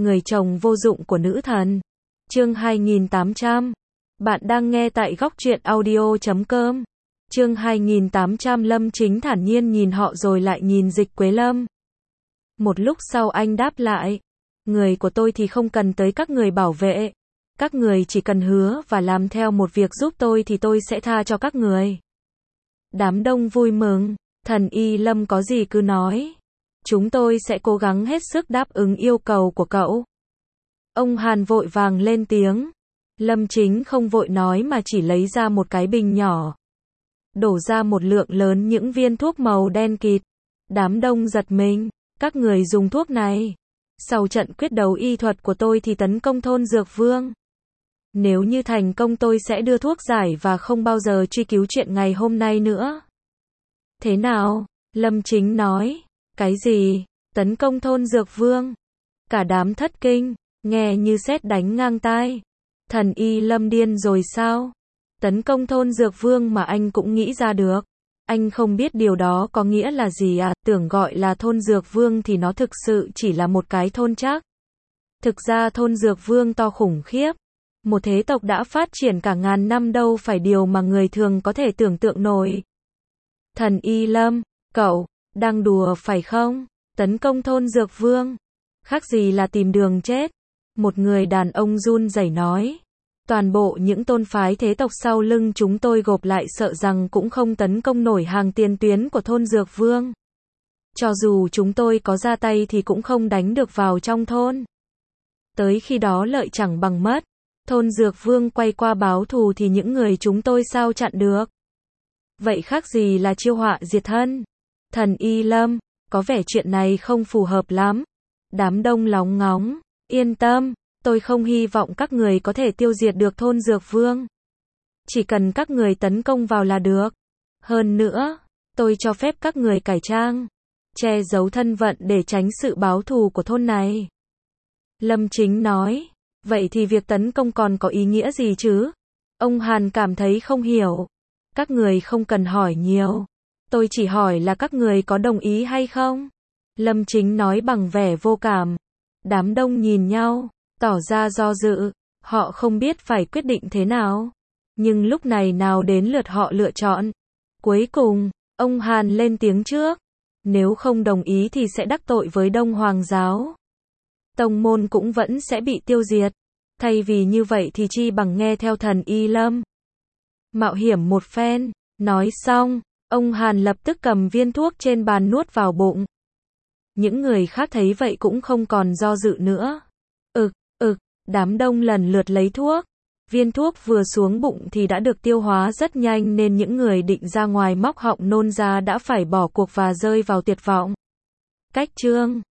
người chồng vô dụng của nữ thần. Chương 2800. Bạn đang nghe tại góc truyện audio.com. Chương 2800. Lâm Chính thản nhiên nhìn họ rồi lại nhìn Dịch Quế Lâm. Một lúc sau anh đáp lại. Người của tôi thì không cần tới các người bảo vệ. Các người chỉ cần hứa và làm theo một việc giúp tôi thì tôi sẽ tha cho các người. Đám đông vui mừng. Thần Y Lâm có gì cứ nói. Chúng tôi sẽ cố gắng hết sức đáp ứng yêu cầu của cậu. Ông Hàn vội vàng lên tiếng. Lâm Chính không vội nói mà chỉ lấy ra một cái bình nhỏ. Đổ ra một lượng lớn những viên thuốc màu đen kịt. Đám đông giật mình. Các người dùng thuốc này. Sau trận quyết đấu y thuật của tôi thì tấn công thôn Dược Vương. Nếu như thành công tôi sẽ đưa thuốc giải và không bao giờ truy cứu chuyện ngày hôm nay nữa. Thế nào? Lâm Chính nói. Cái gì? Tấn công thôn Dược Vương? Cả đám thất kinh, nghe như sét đánh ngang tai. Thần Y Lâm điên rồi sao? Tấn công thôn Dược Vương mà anh cũng nghĩ ra được. Anh không biết điều đó có nghĩa là gì à? Tưởng gọi là thôn Dược Vương thì nó thực sự chỉ là một cái thôn chắc. Thực ra thôn Dược Vương to khủng khiếp. Một thế tộc đã phát triển cả ngàn năm đâu phải điều mà người thường có thể tưởng tượng nổi. Thần Y Lâm, cậu đang đùa phải không? Tấn công thôn Dược Vương, khác gì là tìm đường chết. Một người đàn ông run rẩy nói. Toàn bộ những tôn phái thế tộc sau lưng chúng tôi gộp lại sợ rằng cũng không tấn công nổi hàng tiền tuyến của thôn Dược Vương. Cho dù chúng tôi có ra tay thì cũng không đánh được vào trong thôn. Tới khi đó lợi chẳng bằng mất. Thôn Dược Vương quay qua báo thù thì những người chúng tôi sao chặn được. Vậy khác gì là chiêu họa diệt thân. Thần Y Lâm, có vẻ chuyện này không phù hợp lắm. Đám đông lóng ngóng. Yên tâm, tôi không hy vọng các người có thể tiêu diệt được thôn Dược Vương. Chỉ cần các người tấn công vào là được. Hơn nữa, tôi cho phép các người cải trang, che giấu thân phận để tránh sự báo thù của thôn này. Lâm Chính nói. Vậy thì việc tấn công còn có ý nghĩa gì chứ? Ông Hàn cảm thấy không hiểu. Các người không cần hỏi nhiều. Tôi chỉ hỏi là các người có đồng ý hay không? Lâm Chính nói bằng vẻ vô cảm. Đám đông nhìn nhau, tỏ ra do dự. Họ không biết phải quyết định thế nào. Nhưng lúc này nào đến lượt họ lựa chọn. Cuối cùng, ông Hàn lên tiếng trước. Nếu không đồng ý thì sẽ đắc tội với Đông Hoàng giáo. Tông môn cũng vẫn sẽ bị tiêu diệt. Thay vì như vậy thì chi bằng nghe theo thần Y Lâm. Mạo hiểm một phen. Nói xong, ông Hàn lập tức cầm viên thuốc trên bàn nuốt vào bụng. Những người khác thấy vậy cũng không còn do dự nữa. Đám đông lần lượt lấy thuốc. Viên thuốc vừa xuống bụng thì đã được tiêu hóa rất nhanh nên những người định ra ngoài móc họng nôn ra đã phải bỏ cuộc và rơi vào tuyệt vọng. Cách chương